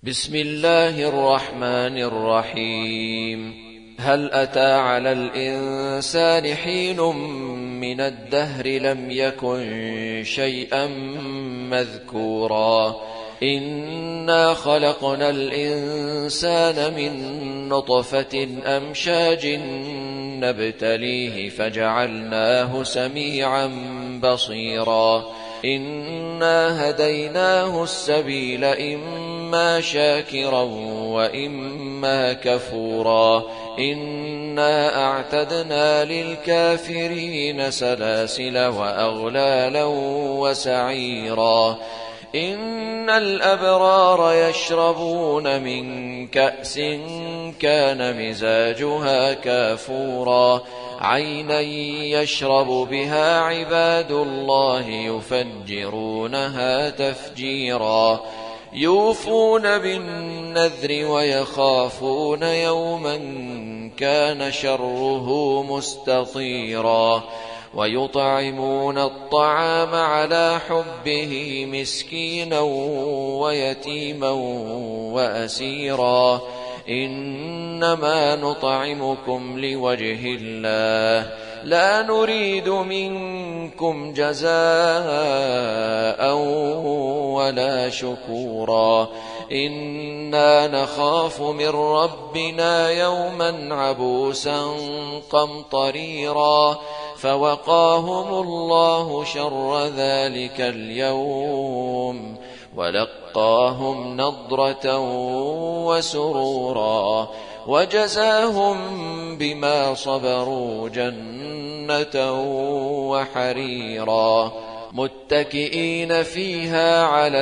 بسم الله الرحمن الرحيم. هل أتى على الإنسان حين من الدهر لم يكن شيئا مذكورا إنا خلقنا الإنسان من نطفة أمشاج نبتليه فجعلناه سميعا بصيرا إنا هديناه السبيل إما شاكرا وإما كفورا إنا أعتدنا للكافرين سلاسل وأغلالا وسعيرا إن الأبرار يشربون من كأس كان مزاجها كافورا عينا يشرب بها عباد الله يفجرونها تفجيرا يوفون بالنذر ويخافون يوما كان شره مستطيرا ويطعمون الطعام على حبه مسكينا ويتيما وأسيرا إنما نطعمكم لوجه الله لا نريد منكم جزاء ولا شكورا إنا نخاف من ربنا يوما عبوسا قمطريرا فوقاهم الله شر ذلك اليوم ولقاهم نضرة وسرورا وجزاهم بما صبروا جنة وحريرا متكئين فيها على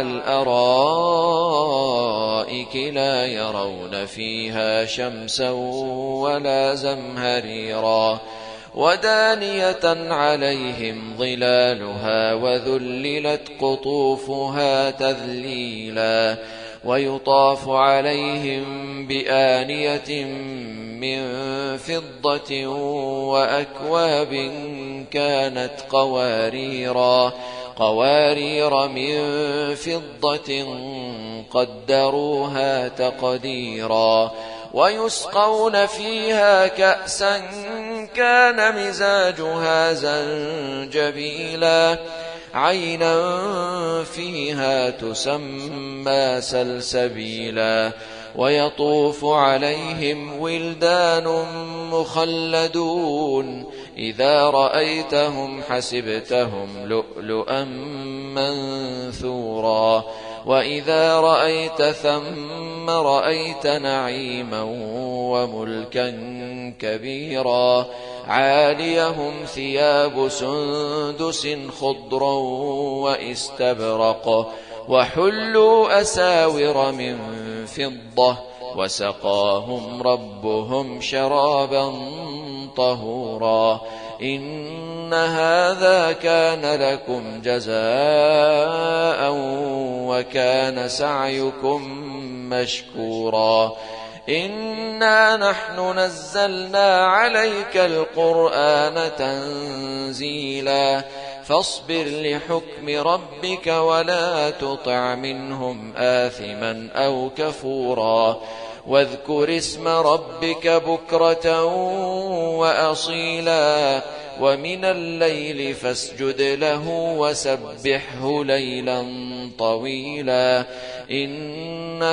الأرائك لا يرون فيها شمسا ولا زمهريرا ودانية عليهم ظلالها وذللت قطوفها تذليلا ويطاف عليهم بآنية من فضة وأكواب كانت قوارير من فضة قدروها تقديرا ويسقون فيها كأسا كان مزاجها زنجبيلا عينا فيها تسمى سلسبيلا ويطوف عليهم ولدان مخلدون إذا رأيتهم حسبتهم لؤلؤا منثورا وإذا رأيت ثم رأيت نعيما وملكا كبيرا عاليهم ثياب سندس خضر واستبرق وحلوا أساور من فضة وسقاهم ربهم شرابا طهورا إن هذا كان لكم جزاء وكان سعيكم مشكورا إنا نحن نزلنا عليك القرآن تنزيلا فاصبر لحكم ربك ولا تطع منهم آثما أو كفورا واذكر اسم ربك بكرة وأصيلا ومن الليل فاسجد له وسبحه ليلا طويلا إن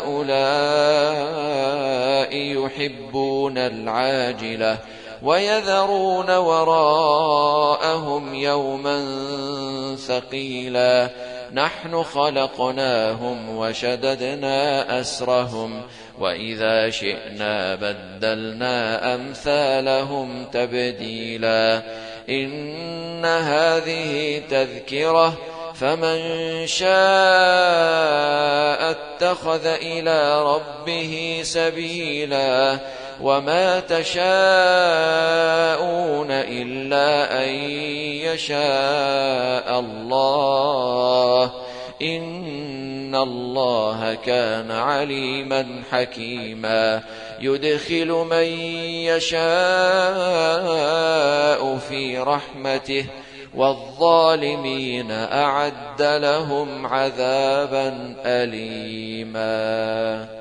هؤلاء يحبون العاجلة ويذرون وراءهم يوما ثقيلا نحن خلقناهم وشددنا أسرهم وإذا شئنا بدلنا أمثالهم تبديلا إن هذه تذكرة فمن شاء اتخذ إلى ربه سبيلا وما تشاءون إلا أن يشاء الله إن الله كان عليما حكيما يدخل من يشاء في رحمته والظالمين أعد لهم عذابا أليما.